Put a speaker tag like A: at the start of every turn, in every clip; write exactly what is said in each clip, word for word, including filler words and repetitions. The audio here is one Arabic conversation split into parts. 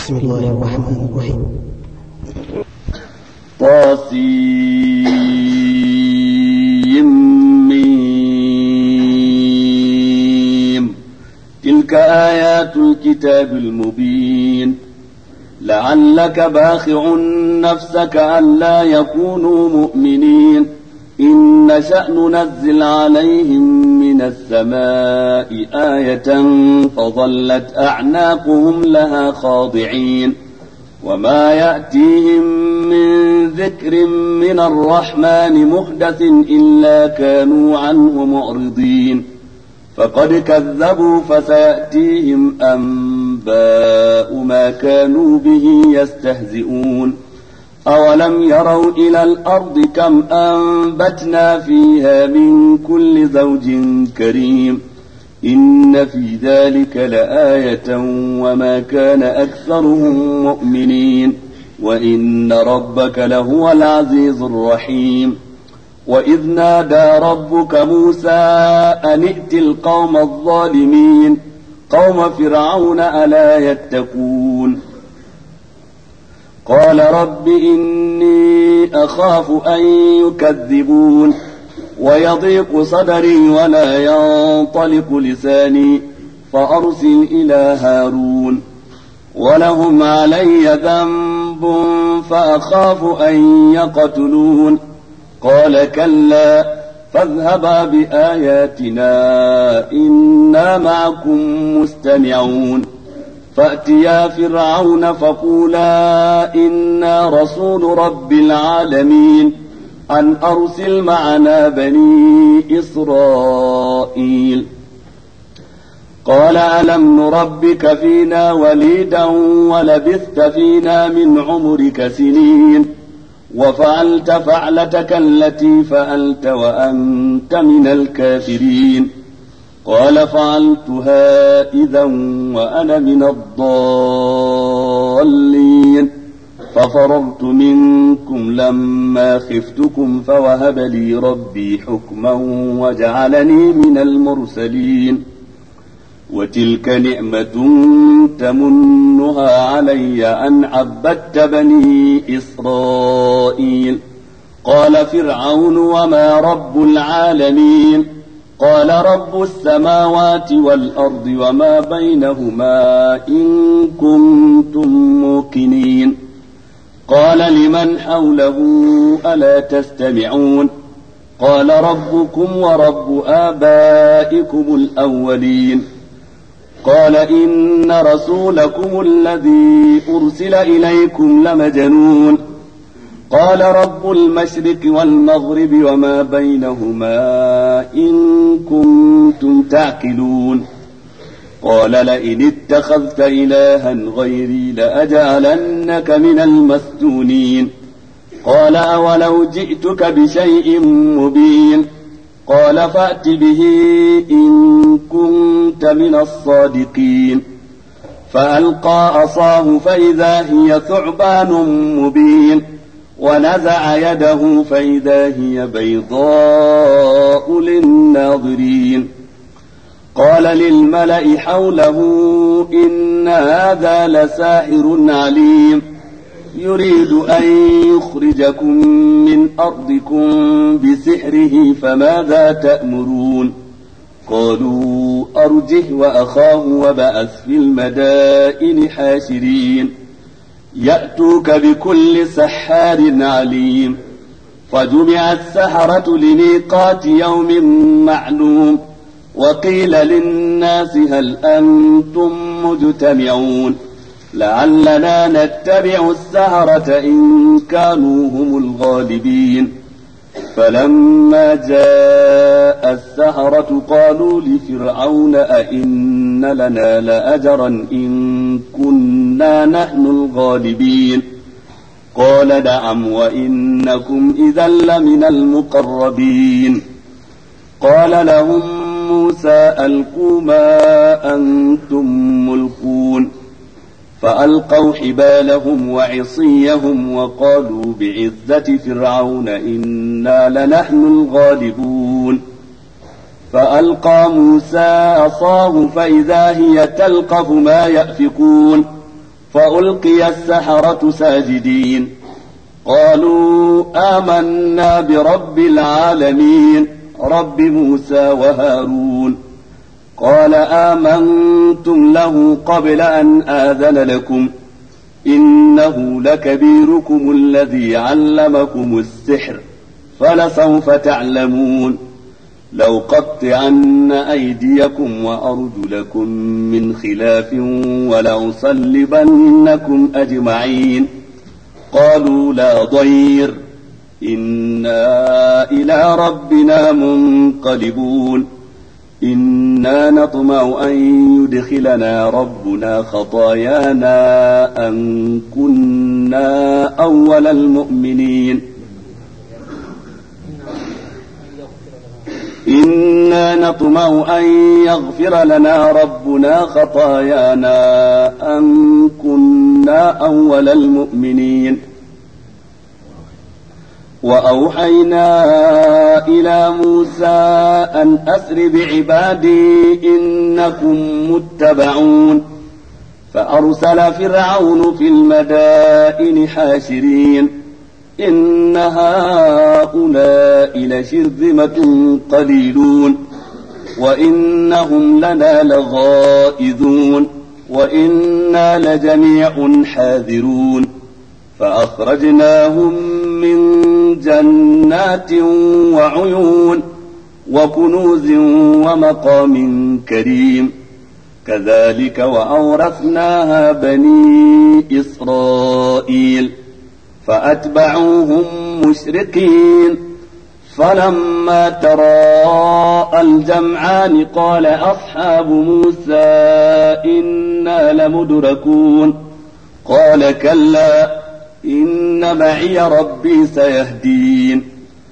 A: بسم الله الرحمن الرحيم.
B: طاسيم. تلك آيات الكتاب المبين. لعلك باخع نفسك ألا يكونوا مؤمنين إن نشأ ننزل عليهم من السماء آية فظلت أعناقهم لها خاضعين وما يأتيهم من ذكر من الرحمن محدث إلا كانوا عنه معرضين فقد كذبوا فسيأتيهم أنباء ما كانوا به يستهزئون أولم يروا إلى الأرض كم أنبتنا فيها من كل زوج كريم إن في ذلك لآية وما كان أكثرهم مؤمنين وإن ربك لهو العزيز الرحيم. وإذ نادى ربك موسى أن ائت القوم الظالمين قوم فرعون ألا يتقون قال رب إني أخاف أن يكذبون ويضيق صدري ولا ينطلق لساني فأرسل إلى هارون ولهم علي ذنب فأخاف أن يقتلون قال كلا فاذهبا بآياتنا إنا معكم مستمعون فأتيا فرعون فقولا إنا رسول رب العالمين أن أرسل معنا بني إسرائيل قال ألم نربك فينا وليدا ولبثت فينا من عمرك سنين وفعلت فعلتك التي فعلت وأنت من الكافرين قال فعلتها إذا وأنا من الضالين ففررت منكم لما خفتكم فوهب لي ربي حكما وجعلني من المرسلين وتلك نعمة تمنها علي أن عبدت بني إسرائيل قال فرعون وما رب العالمين قال رب السماوات والأرض وما بينهما إن كنتم موقنين قال لمن حوله ألا تستمعون قال ربكم ورب آبائكم الأولين قال إن رسولكم الذي أرسل إليكم لمجنون قال رب المشرق والمغرب وما بينهما إن كنتم تعقلون قال لئن اتخذت إلها غيري لأجعلنك من المسجونين قال أولو جئتك بشيء مبين قال فأت به إن كنت من الصادقين فألقى عصاه فإذا هي ثعبان مبين ونزع يده فإذا هي بيضاء للناظرين قال للملأ حوله إن هذا لساحر عليم يريد أن يخرجكم من أرضكم بسحره فماذا تأمرون قالوا أرجه وأخاه وبعث في المدائن حاشرين يأتوك بكل سحار عليم فجمع السحرة لميقات يوم معلوم وقيل للناس هل أنتم مجتمعون لعلنا نتبع السحرة إن كانوا هم الغالبين فلما جاء السحرة قالوا لفرعون أئن لنا لأجرا إن كنا نحن الغالبين قال نعم وإنكم إذا لمن المقربين قال لهم موسى ألقوا ما أنتم ملقون فألقوا حبالهم وعصيهم وقالوا بعزة فرعون إنا لنحن الغالبون فألقى موسى عصاه فإذا هي تلقف ما يأفكون فألقي السحرة ساجدين قالوا آمنا برب العالمين رب موسى وهارون قال آمنتم له قبل أن آذن لكم إنه لكبيركم الذي علمكم السحر فلسوف تعلمون لأقطعن أيديكم وأرجلكم من خلاف ولأصلبنكم أجمعين قالوا لا ضير إنا إلى ربنا منقلبون إنا نطمع أن يدخلنا ربنا خطايانا أن كنا أول المؤمنين إنا نطمع أن يغفر لنا ربنا خطايانا أن كنا أول المؤمنين وأوحينا إلى موسى أن أسر بعبادي إنكم متبعون فأرسل فرعون في المدائن حاشرين إن هؤلاء لشرذمة قليلون وإنهم لنا لغائظون وإنا لجميع حاذرون فأخرجناهم من جنات وعيون وكنوز ومقام كريم كذلك وأورثناها بني إسرائيل فأتبعوهم مشرقين فلما تراءى الجمعان قال أصحاب موسى إنا لمدركون قال كلا إن معي ربي سيهدين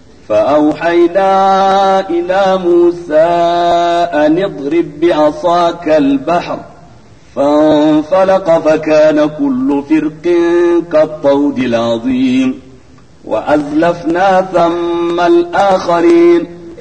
B: فأوحينا إلى موسى أن اضرب بعصاك البحر فانفلق فكان كل فرق كالطود العظيم وأزلفنا ثم الآخرين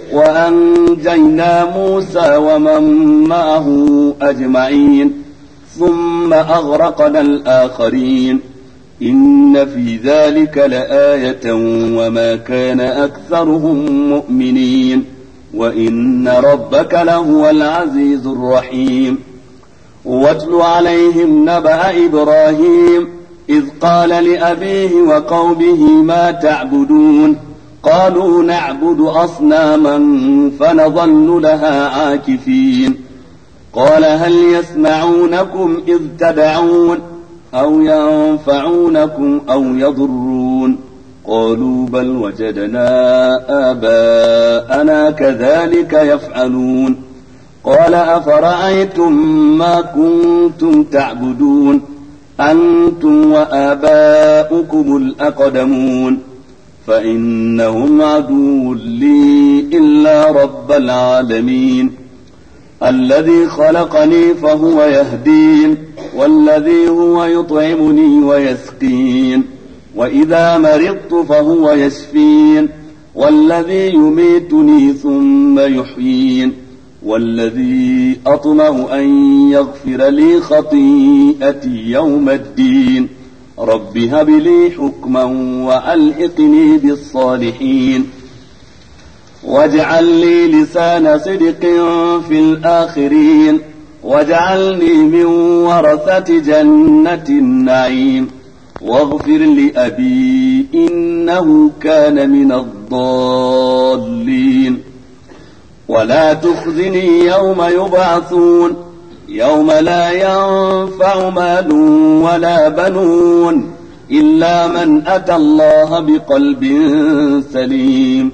B: وأنجينا موسى ومن معه أجمعين ثم أغرقنا الآخرين إن في ذلك لآية وما كان أكثرهم مؤمنين وإن ربك لهو العزيز الرحيم واتل عليهم نبأ إبراهيم إذ قال لأبيه وقومه ما تعبدون قالوا نعبد أصناما فنظل لها عاكفين قال هل يسمعونكم إذ تدعون أو ينفعونكم أو يضرون قالوا بل وجدنا آباءنا كذلك يفعلون قال أفرأيتم ما كنتم تعبدون أنتم وآباؤكم الأقدمون فإنهم عدو لي إلا رب العالمين الذي خلقني فهو يهدين والذي هو يطعمني ويسقين وإذا مرضت فهو يشفين والذي يميتني ثم يحيين والذي أطمع أن يغفر لي خطيئتي يوم الدين رب هب لي حكما وألحقني بالصالحين واجعل لي لسان صدق في الآخرين واجعلني من ورثة جنة النعيم واغفر لأبي إنه كان من الضالين ولا تخزني يوم يبعثون يوم لا ينفع مال ولا بنون إلا من أتى الله بقلب سليم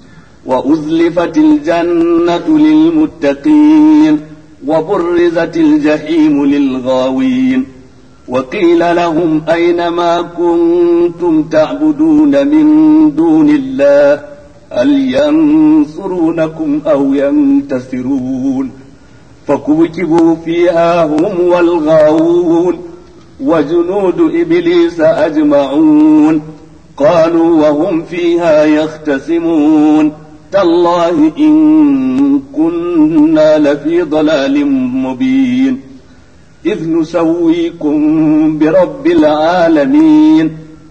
B: وأزلفت الجنة للمتقين وبرزت الجحيم للغاوين وقيل لهم أين ما كنتم تعبدون من دون الله هل ينصرونكم أو ينتصرون فكبكبوا فيها هم والغاوون وجنود إبليس أجمعون قالوا وهم فيها يختصمون تالله إن كنا لفي ضلال مبين إذ نسويكم برب العالمين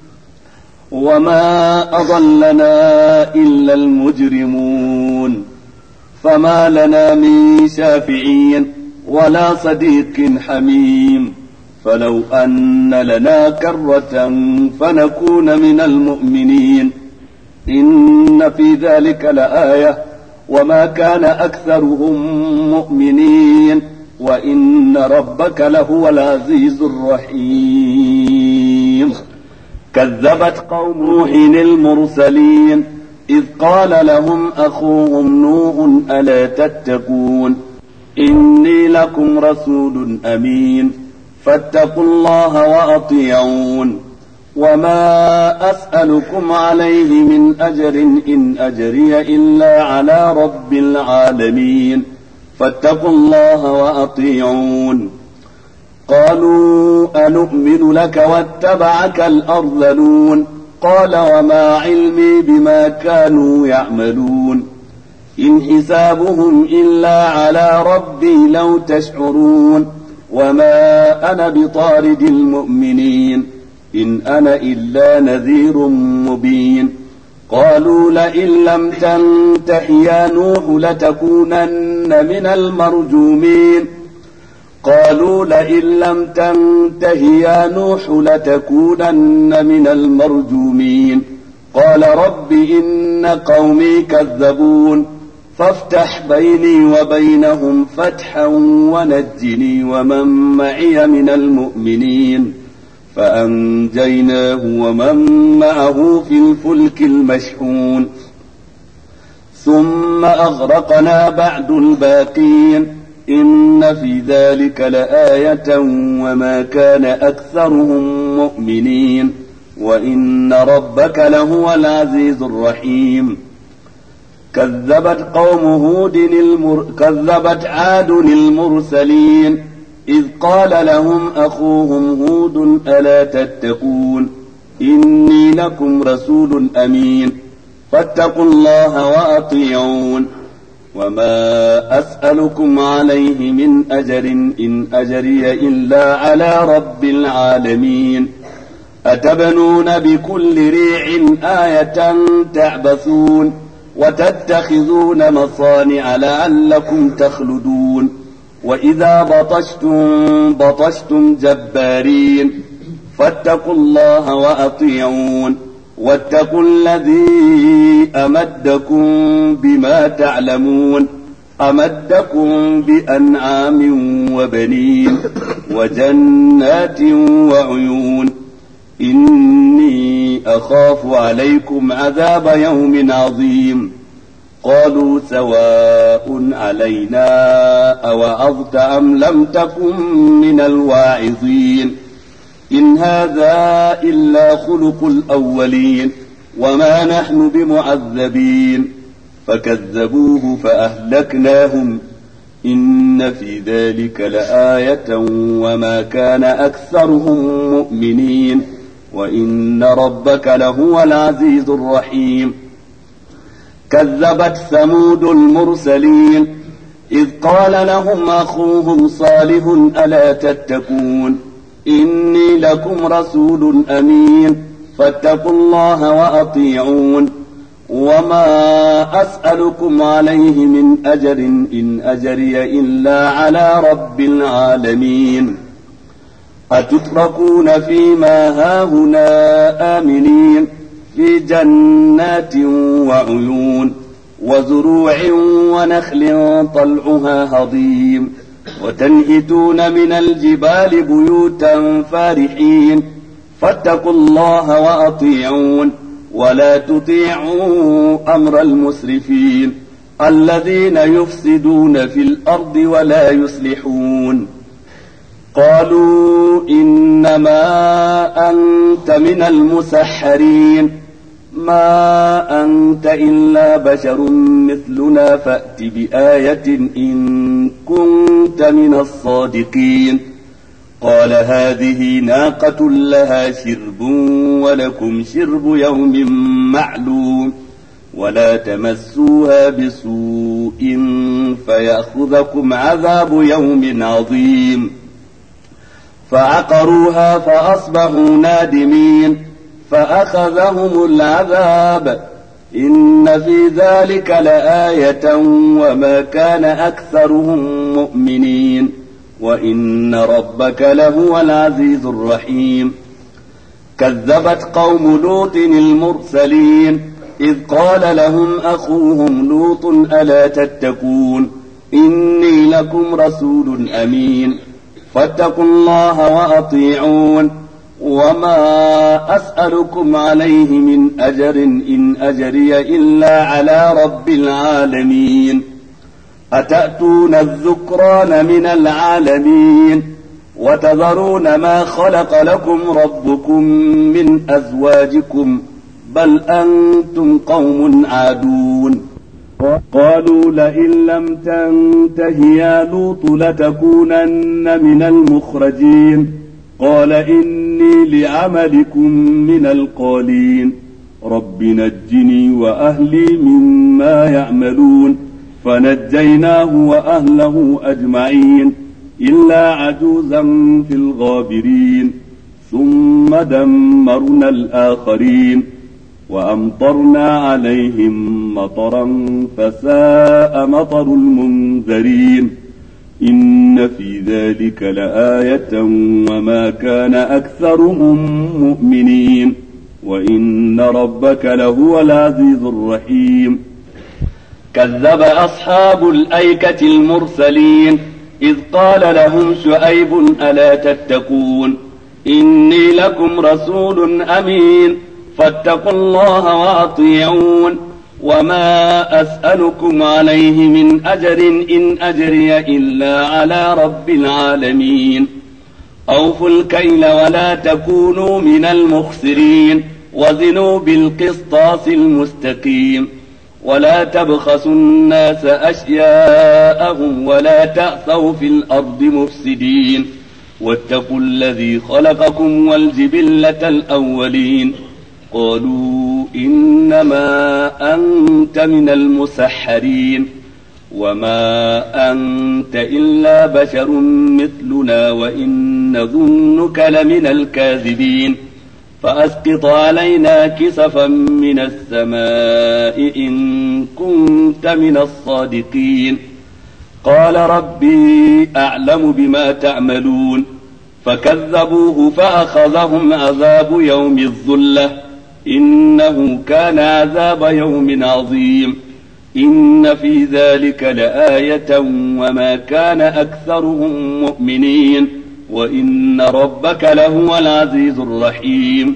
B: وما أضلنا إلا المجرمون فما لنا من شافعين ولا صديق حميم فلو أن لنا كرة فنكون من المؤمنين إن في ذلك لآية وما كان أكثرهم مؤمنين وإن ربك لهو العزيز الرحيم كذبت قوم نوح المرسلين إذ قال لهم أخوهم نوح ألا تتقون إني لكم رسول أمين فاتقوا الله وأطيعون وما أسألكم عليه من أجر إن أجري إلا على رب العالمين فاتقوا الله وأطيعون قالوا أنؤمن لك واتبعك الأرذلون قال وما علمي بما كانوا يعملون إن حسابهم إلا على ربي لو تشعرون وما أنا بطارد المؤمنين إن أنا إلا نذير مبين قالوا لئن لم تنته يا نوح لتكونن من المرجومين قالوا لئن لم تنته يا نوح لتكونن من المرجومين قال رب إن قومي كذبون فافتح بيني وبينهم فتحا ونجني ومن معي من المؤمنين فأنجيناه ومن معه في الفلك المشحون ثم أغرقنا بعد الباقين إن في ذلك لآية وما كان أكثرهم مؤمنين وإن ربك لهو العزيز الرحيم كذبت قوم هود المر... كذبت عاد المرسلين إذ قال لهم أخوهم هود ألا تتقون إني لكم رسول أمين فاتقوا الله وأطيعون وما أسألكم عليه من أجر إن أجري إلا على رب العالمين أتبنون بكل ريع آية تعبثون وتتخذون مصانع لعلكم تخلدون وإذا بطشتم بطشتم جبارين فاتقوا الله وأطيعون واتقوا الذي أمدكم بما تعلمون أمدكم بأنعام وبنين وجنات وعيون إني أخاف عليكم عذاب يوم عظيم قالوا سواء علينا أوعظت أم لم تكن من الواعظين إن هذا إلا خلق الأولين وما نحن بمعذبين فكذبوه فأهلكناهم إن في ذلك لآية وما كان أكثرهم مؤمنين وإن ربك لهو العزيز الرحيم كذبت ثمود المرسلين إذ قال لهم أخوهم صالح ألا تتقون إني لكم رسول أمين فاتقوا الله وأطيعون وما أسألكم عليه من أجر إن أجري إلا على رب العالمين أتتركون فيما هاهنا آمنين في جنات وعيون وزروع ونخل طلعها هضيم وتنحتون من الجبال بيوتا فارحين فاتقوا الله وأطيعون ولا تطيعوا أمر المسرفين الذين يفسدون في الأرض ولا يصلحون قالوا إنما أنت من المسحرين ما أنت إلا بشر مثلنا فأت بآية إن كنت من الصادقين قال هذه ناقة لها شرب ولكم شرب يوم معلوم ولا تمسوها بسوء فيأخذكم عذاب يوم عظيم فعقروها فأصبحوا نادمين فأخذهم العذاب إن في ذلك لآية وما كان أكثرهم مؤمنين وإن ربك لهو العزيز الرحيم كذبت قوم لوط المرسلين إذ قال لهم أخوهم لوط ألا تتقون إني لكم رسول أمين فاتقوا الله وأطيعون وما أسألكم عليه من أجر إن أجري إلا على رب العالمين أتأتون الذكران من العالمين وتذرون ما خلق لكم ربكم من أزواجكم بل أنتم قوم عادون قالوا لئن لم تنته يا لوط لتكونن من المخرجين قال إني لعملكم من القالين رب نجني وأهلي مما يعملون فنجيناه وأهله أجمعين إلا عجوزا في الغابرين ثم دمرنا الآخرين وأمطرنا عليهم مطرا فساء مطر المنذرين إن في ذلك لآية وما كان أكثرهم مؤمنين وإن ربك لهو العزيز الرحيم كذب أصحاب الأيكة المرسلين إذ قال لهم شعيب ألا تتقون إني لكم رسول أمين فاتقوا الله وأطيعون وما أسألكم عليه من أجر إن أجري إلا على رب العالمين أوفوا الكيل ولا تكونوا من المخسرين وزنوا بالقسطاس المستقيم ولا تبخسوا الناس أشياءهم ولا تأثوا في الأرض مفسدين واتقوا الذي خلقكم والجبلة الأولين قالوا إنما أنت من المسحرين وما أنت إلا بشر مثلنا وإن نظنك لمن الكاذبين فأسقط علينا كسفا من السماء إن كنت من الصادقين قال ربي أعلم بما تعملون فكذبوه فأخذهم عذاب يوم الظلة إنه كان عذاب يوم عظيم إن في ذلك لآية وما كان أكثرهم مؤمنين وإن ربك لهو العزيز الرحيم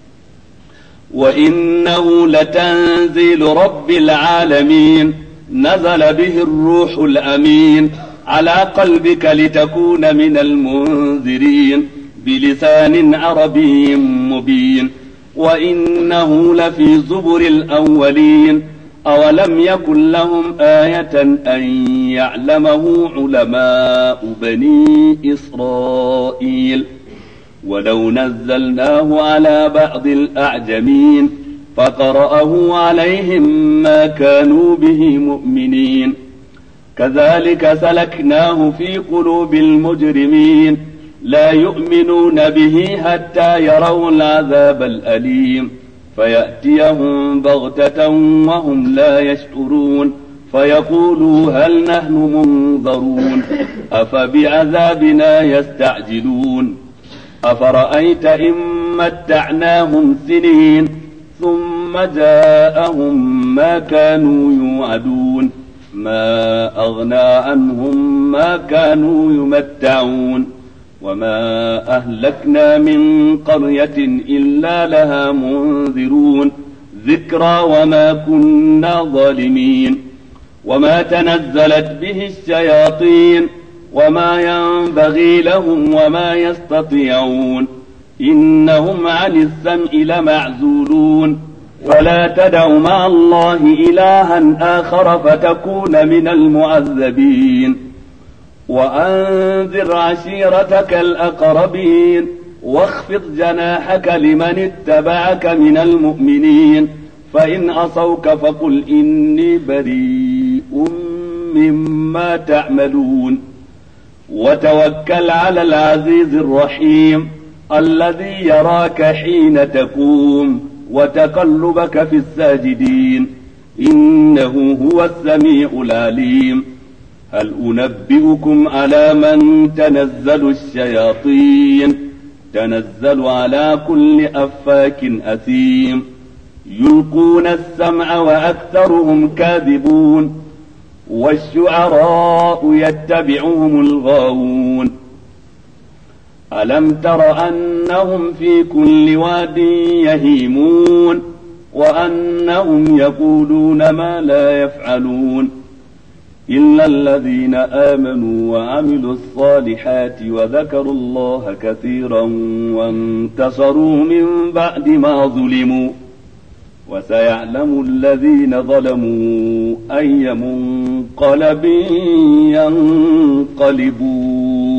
B: وإنه لتنزيل رب العالمين نزل به الروح الأمين على قلبك لتكون من المنذرين بلسان عربي مبين وإنه لفي زبر الأولين أولم يكن لهم آية أن يعلمه علماء بني إسرائيل ولو نزلناه على بعض الأعجمين فقرأه عليهم ما كانوا به مؤمنين كذلك سلكناه في قلوب المجرمين لا يؤمنون به حتى يروا العذاب الأليم فيأتيهم بغتة وهم لا يشعرون فيقولوا هل نحن منظرون أفبعذابنا يستعجلون أفرأيت إن متعناهم سنين ثم جاءهم ما كانوا يوعدون ما أغنى عنهم ما كانوا يمتعون وما أهلكنا من قرية إلا لها منذرون ذكرى وما كنا ظالمين وما تنزلت به الشياطين وما ينبغي لهم وما يستطيعون إنهم عن السمع لمعزولون ولا تدع مع الله إلها آخر فتكون من المعذبين وأنذر عشيرتك الأقربين واخفض جناحك لمن اتبعك من المؤمنين فإن عصوك فقل إني بريء مما تعملون وتوكل على العزيز الرحيم الذي يراك حين تقوم وتقلبك في الساجدين إنه هو السميع العليم. هل أنبئكم على من تنزل الشياطين تنزل على كل أفاك أثيم يلقون السمع وأكثرهم كاذبون والشعراء يتبعهم الغاوون. ألم تر أنهم في كل واد يهيمون وأنهم يقولون ما لا يفعلون إلا الذين آمنوا وعملوا الصالحات وذكروا الله كثيرا وانتصروا من بعد ما ظلموا وسيعلم الذين ظلموا أي منقلب ينقلبون.